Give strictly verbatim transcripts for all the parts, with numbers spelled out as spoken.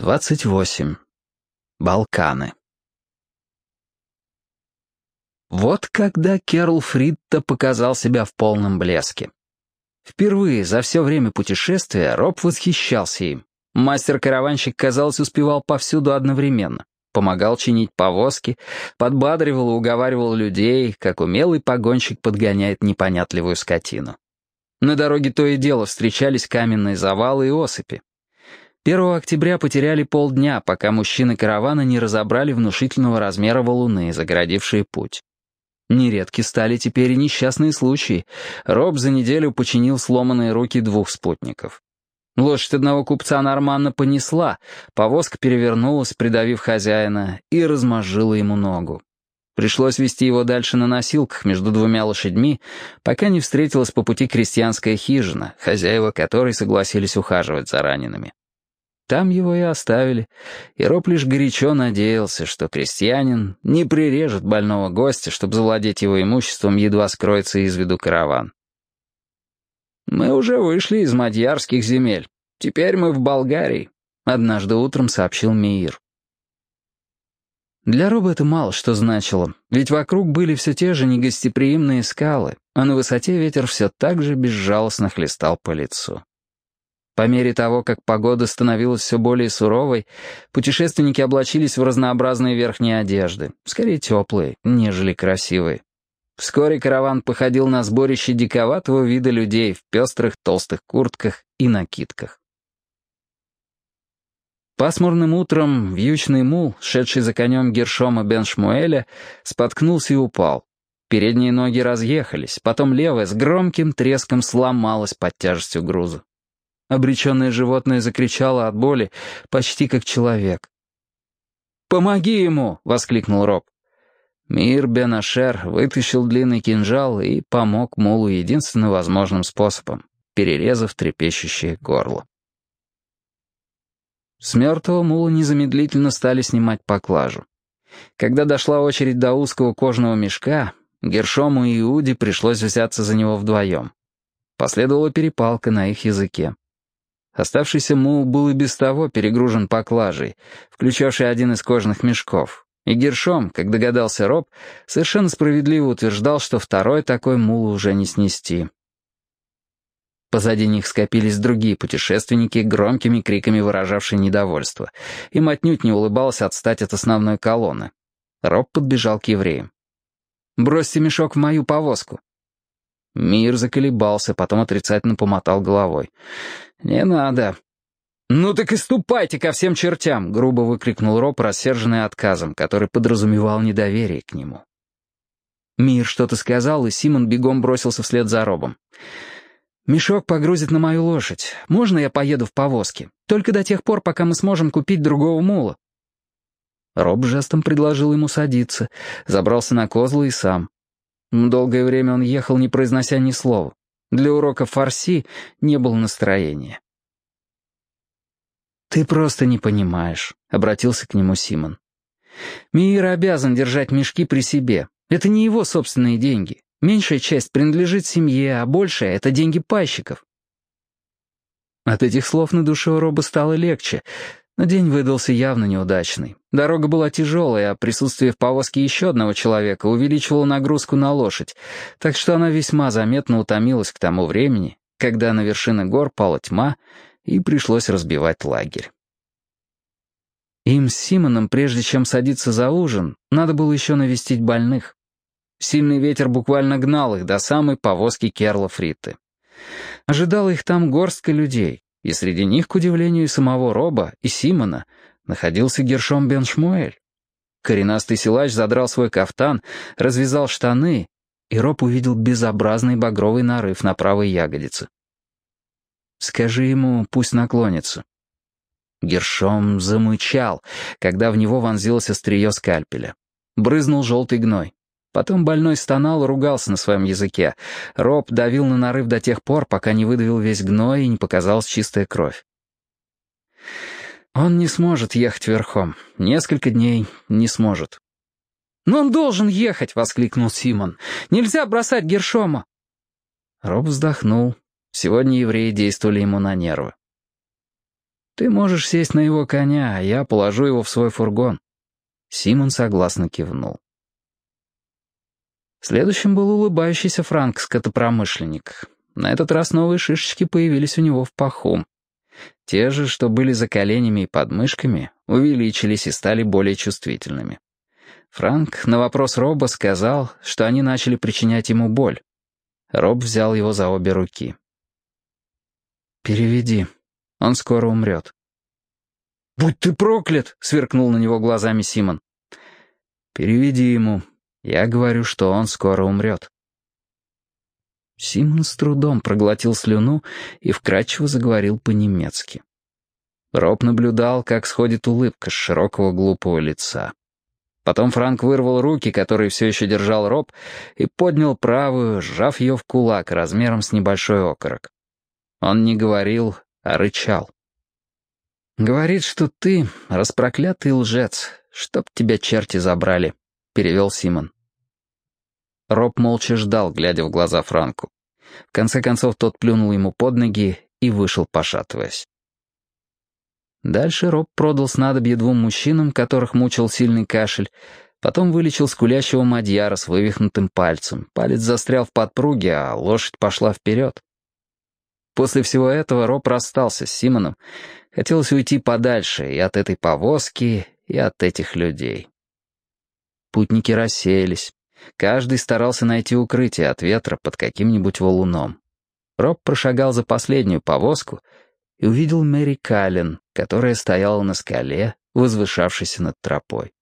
двадцать восемь. Балканы. Вот когда Керл Фритта показал себя в полном блеске. Впервые за все время путешествия Роб восхищался им. Мастер-караванщик, казалось, успевал повсюду одновременно. Помогал чинить повозки, подбадривал и уговаривал людей, как умелый погонщик подгоняет непонятливую скотину. На дороге то и дело встречались каменные завалы и осыпи. первого октября потеряли полдня, пока мужчины каравана не разобрали внушительного размера валуны, загородившие путь. Нередки стали теперь и несчастные случаи. Роб за неделю починил сломанные руки двух спутников. Лошадь одного купца Норманна понесла, повозка перевернулась, придавив хозяина, и размозжила ему ногу. Пришлось везти его дальше на носилках между двумя лошадьми, пока не встретилась по пути крестьянская хижина, хозяева которой согласились ухаживать за ранеными. Там его и оставили, и Роб лишь горячо надеялся, что крестьянин не прирежет больного гостя, чтобы завладеть его имуществом, едва скроется из виду караван. «Мы уже вышли из мадьярских земель. Теперь мы в Болгарии», — однажды утром сообщил Меир. Для Роба это мало что значило, ведь вокруг были все те же негостеприимные скалы, а на высоте ветер все так же безжалостно хлестал по лицу. По мере того, как погода становилась все более суровой, путешественники облачились в разнообразные верхние одежды, скорее теплые, нежели красивые. Вскоре караван походил на сборище диковатого вида людей в пестрых толстых куртках и накидках. Пасмурным утром вьючный мул, шедший за конем Гершома бен Шмуэля, споткнулся и упал. Передние ноги разъехались, потом левая с громким треском сломалась под тяжестью груза. Обреченное животное закричало от боли, почти как человек. «Помоги ему!» — воскликнул Роб. Мир бен Ашер вытащил длинный кинжал и помог мулу единственно возможным способом, перерезав трепещущее горло. С мертвого мула незамедлительно стали снимать поклажу. Когда дошла очередь до узкого кожаного мешка, Гершому и Иуде пришлось взяться за него вдвоем. Последовала перепалка на их языке. Оставшийся мул был и без того перегружен поклажей, включавшей один из кожаных мешков, и Гершом, как догадался Роб, совершенно справедливо утверждал, что второй такой мулу уже не снести. Позади них скопились другие путешественники, громкими криками выражавшие недовольство. Им отнюдь не улыбалось отстать от основной колонны. Роб подбежал к евреям. «Бросьте мешок в мою повозку». Мир заколебался, потом отрицательно помотал головой. «Не надо». «Ну так и ступайте ко всем чертям!» — грубо выкрикнул Роб, рассерженный отказом, который подразумевал недоверие к нему. Мир что-то сказал, и Симон бегом бросился вслед за Робом. «Мешок погрузит на мою лошадь. Можно я поеду в повозке? Только до тех пор, пока мы сможем купить другого мула». Роб жестом предложил ему садиться, забрался на козлы и сам. Долгое время он ехал, не произнося ни слова. Для урока фарси не было настроения. «Ты просто не понимаешь», — обратился к нему Симон. «Меир обязан держать мешки при себе. Это не его собственные деньги. Меньшая часть принадлежит семье, а большая — это деньги пайщиков». От этих слов на душе у Роба стало легче, но день выдался явно неудачный. Дорога была тяжелая, а присутствие в повозке еще одного человека увеличивало нагрузку на лошадь, так что она весьма заметно утомилась к тому времени, когда на вершины гор пала тьма, и пришлось разбивать лагерь. Им с Симоном, прежде чем садиться за ужин, надо было еще навестить больных. Сильный ветер буквально гнал их до самой повозки Керла Фритты. Ожидала их там горстка людей, и среди них, к удивлению и самого Роба, и Симона, находился Гершом бен Шмуэль. Коренастый силач задрал свой кафтан, развязал штаны, и Роб увидел безобразный багровый нарыв на правой ягодице. «Скажи ему, пусть наклонится». Гершом замычал, когда в него вонзилось острие скальпеля. Брызнул желтый гной. Потом больной стонал и ругался на своем языке. Роб давил на нарыв до тех пор, пока не выдавил весь гной и не показалась чистая кровь. Он не сможет ехать верхом. Несколько дней не сможет. «Но он должен ехать!» — воскликнул Симон. «Нельзя бросать Гершома!» Роб вздохнул. Сегодня евреи действовали ему на нервы. Ты можешь сесть на его коня, а я положу его в свой фургон». Симон согласно кивнул. Следующим был улыбающийся Франк-скотопромышленник. На этот раз новые шишечки появились у него в паху. Те же, что были за коленями и подмышками, увеличились и стали более чувствительными. Франк на вопрос Роба сказал, что они начали причинять ему боль. Роб взял его за обе руки. «Переведи. Он скоро умрет». «Будь ты проклят!» — сверкнул на него глазами Симон. «Переведи ему. Я говорю, что он скоро умрет». Симон с трудом проглотил слюну и вкратчиво заговорил по-немецки. Роб наблюдал, как сходит улыбка с широкого глупого лица. Потом Франк вырвал руки, которые все еще держал Роб, и поднял правую, сжав ее в кулак размером с небольшой окорок. Он не говорил, а рычал. «Говорит, что ты распроклятый лжец, чтоб тебя черти забрали», — перевел Симон. Роб молча ждал, глядя в глаза Франку. В конце концов тот плюнул ему под ноги и вышел, пошатываясь. Дальше Роб продал снадобье двум мужчинам, которых мучил сильный кашель, потом вылечил скулящего мадьяра с вывихнутым пальцем. Палец застрял в подпруге, а лошадь пошла вперед. После всего этого Роб расстался с Симоном. Хотелось уйти подальше и от этой повозки, и от этих людей. Путники рассеялись. Каждый старался найти укрытие от ветра под каким-нибудь валуном. Роб прошагал за последнюю повозку и увидел Мэри Каллен, которая стояла на скале, возвышавшейся над тропой.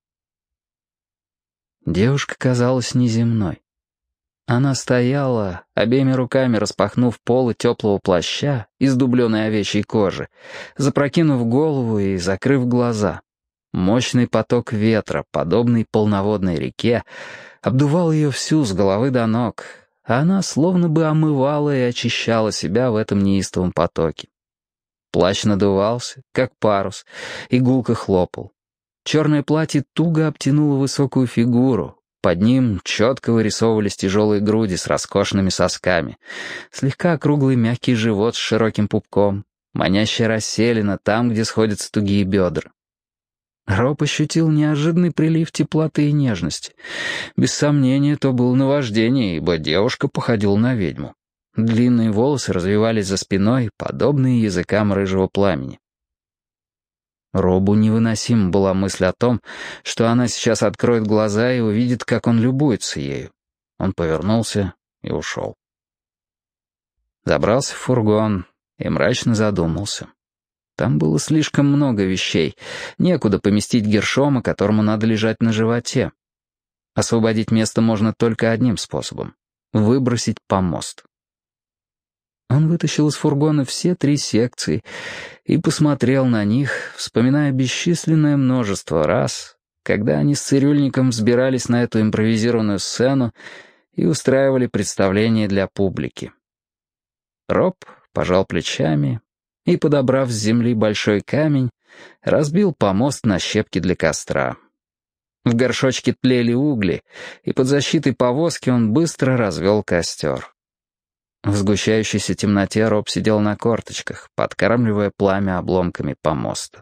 Девушка казалась неземной. Она стояла, обеими руками распахнув полы теплого плаща из дубленой овечьей кожи, запрокинув голову и закрыв глаза. Мощный поток ветра, подобный полноводной реке, обдувал ее всю с головы до ног, а она словно бы омывала и очищала себя в этом неистовом потоке. Плащ надувался, как парус, и гулко хлопал. Черное платье туго обтянуло высокую фигуру, под ним четко вырисовывались тяжелые груди с роскошными сосками, слегка округлый мягкий живот с широким пупком, манящая расселена там, где сходятся тугие бедра. Роб ощутил неожиданный прилив теплоты и нежности. Без сомнения, то было наваждение, ибо девушка походила на ведьму. Длинные волосы развивались за спиной, подобные языкам рыжего пламени. Робу невыносима была мысль о том, что она сейчас откроет глаза и увидит, как он любуется ею. Он повернулся и ушел. Забрался в фургон и мрачно задумался. Там было слишком много вещей, некуда поместить Гершома, которому надо лежать на животе. Освободить место можно только одним способом — выбросить помост. Он вытащил из фургона все три секции и посмотрел на них, вспоминая бесчисленное множество раз, когда они с цирюльником взбирались на эту импровизированную сцену и устраивали представление для публики. Роб пожал плечами и, подобрав с земли большой камень, разбил помост на щепки для костра. В горшочке тлели угли, и под защитой повозки он быстро развел костер. В сгущающейся темноте Роб сидел на корточках, подкармливая пламя обломками помоста.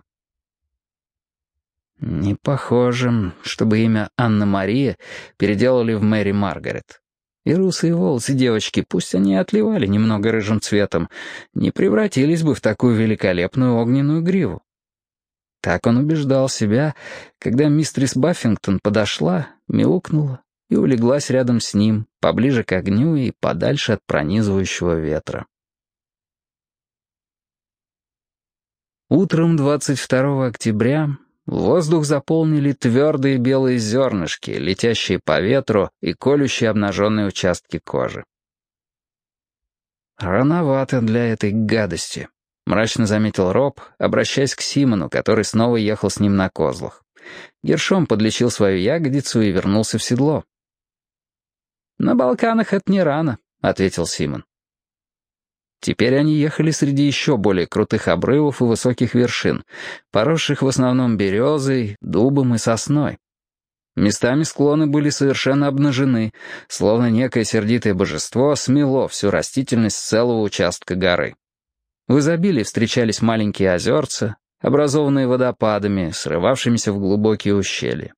Не похоже, чтобы имя Анна-Мария переделали в Мэри Маргарет. И русые волосы девочки, пусть они и отливали немного рыжим цветом, не превратились бы в такую великолепную огненную гриву. Так он убеждал себя, когда мистерис Баффингтон подошла, мяукнула и улеглась рядом с ним, поближе к огню и подальше от пронизывающего ветра. Утром двадцать второго октября воздух заполнили твердые белые зернышки, летящие по ветру и колющие обнаженные участки кожи. «Рановато для этой гадости», — мрачно заметил Роб, обращаясь к Симону, который снова ехал с ним на козлах. Гершом подлечил свою ягодицу и вернулся в седло. «На Балканах это не рано», — ответил Симон. Теперь они ехали среди еще более крутых обрывов и высоких вершин, поросших в основном березой, дубом и сосной. Местами склоны были совершенно обнажены, словно некое сердитое божество смело всю растительность с целого участка горы. В изобилии встречались маленькие озерца, образованные водопадами, срывавшимися в глубокие ущелья.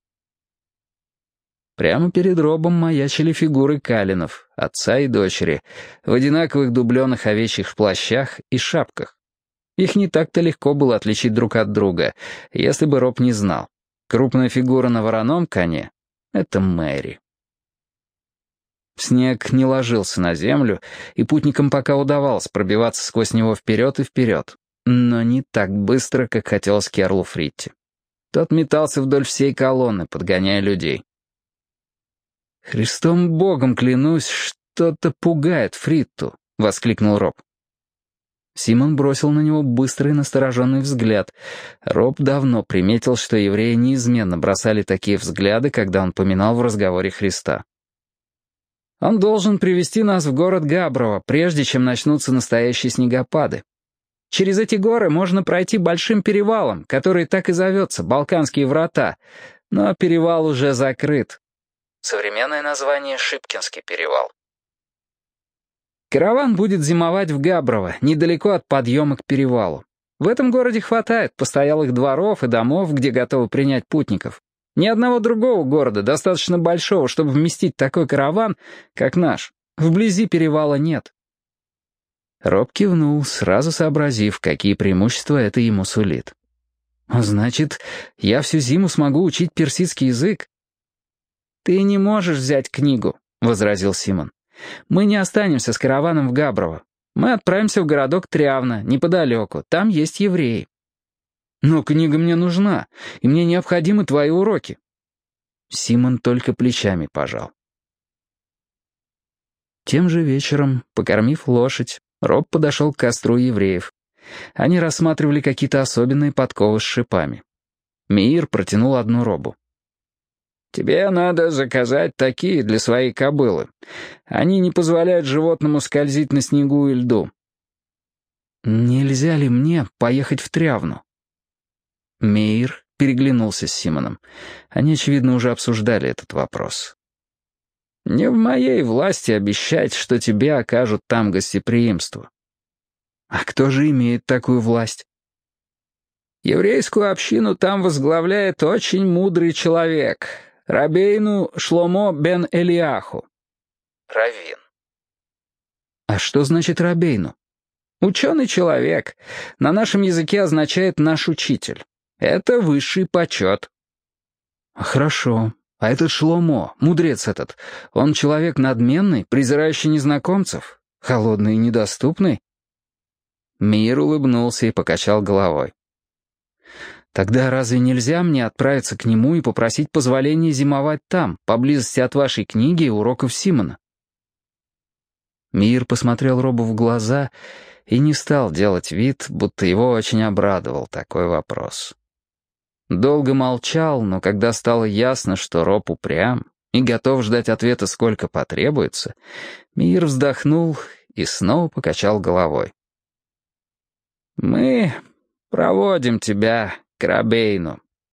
Прямо перед Робом маячили фигуры Калинов, отца и дочери, в одинаковых дубленых овечьих плащах и шапках. Их не так-то легко было отличить друг от друга, если бы Роб не знал. Крупная фигура на вороном коне — это Мэри. Снег не ложился на землю, и путникам пока удавалось пробиваться сквозь него вперед и вперед, но не так быстро, как хотелось Керлу Фритти. Тот метался вдоль всей колонны, подгоняя людей. «Христом Богом клянусь, что-то пугает Фритту», — воскликнул Роб. Симон бросил на него быстрый настороженный взгляд. Роб давно приметил, что евреи неизменно бросали такие взгляды, когда он поминал в разговоре Христа. «Он должен привести нас в город Габрово, прежде чем начнутся настоящие снегопады. Через эти горы можно пройти большим перевалом, который так и зовется Балканские врата, но перевал уже закрыт». Современное название — Шипкинский перевал. Караван будет зимовать в Габрово, недалеко от подъема к перевалу. В этом городе хватает постоялых дворов и домов, где готовы принять путников. Ни одного другого города, достаточно большого, чтобы вместить такой караван, как наш, вблизи перевала нет. Роб кивнул, сразу сообразив, какие преимущества это ему сулит. «Значит, я всю зиму смогу учить персидский язык?» «Ты не можешь взять книгу», — возразил Симон. «Мы не останемся с караваном в Габрово. Мы отправимся в городок Трявна, неподалеку. Там есть евреи». «Но книга мне нужна, и мне необходимы твои уроки». Симон только плечами пожал. Тем же вечером, покормив лошадь, Роб подошел к костру евреев. Они рассматривали какие-то особенные подковы с шипами. Меир протянул одну Робу. «Тебе надо заказать такие для своей кобылы. Они не позволяют животному скользить на снегу и льду». «Нельзя ли мне поехать в Трявну?» Меир переглянулся с Симоном. Они, очевидно, уже обсуждали этот вопрос. «Не в моей власти обещать, что тебе окажут там гостеприимство». «А кто же имеет такую власть?» «Еврейскую общину там возглавляет очень мудрый человек, Рабейну Шломо бен Элиаху». «Раввин». «А что значит Рабейну?» «Ученый человек. На нашем языке означает «наш учитель». Это высший почет». «Хорошо. А этот Шломо, мудрец этот, он человек надменный, презирающий незнакомцев, холодный и недоступный?» Мир улыбнулся и покачал головой. «Тогда разве нельзя мне отправиться к нему и попросить позволения зимовать там, поблизости от вашей книги и уроков Симона?» Мир посмотрел Робу в глаза и не стал делать вид, будто его очень обрадовал такой вопрос. Долго молчал, но когда стало ясно, что Роб упрям и готов ждать ответа сколько потребуется, Мир вздохнул и снова покачал головой. «Мы проводим тебя к Рабейну».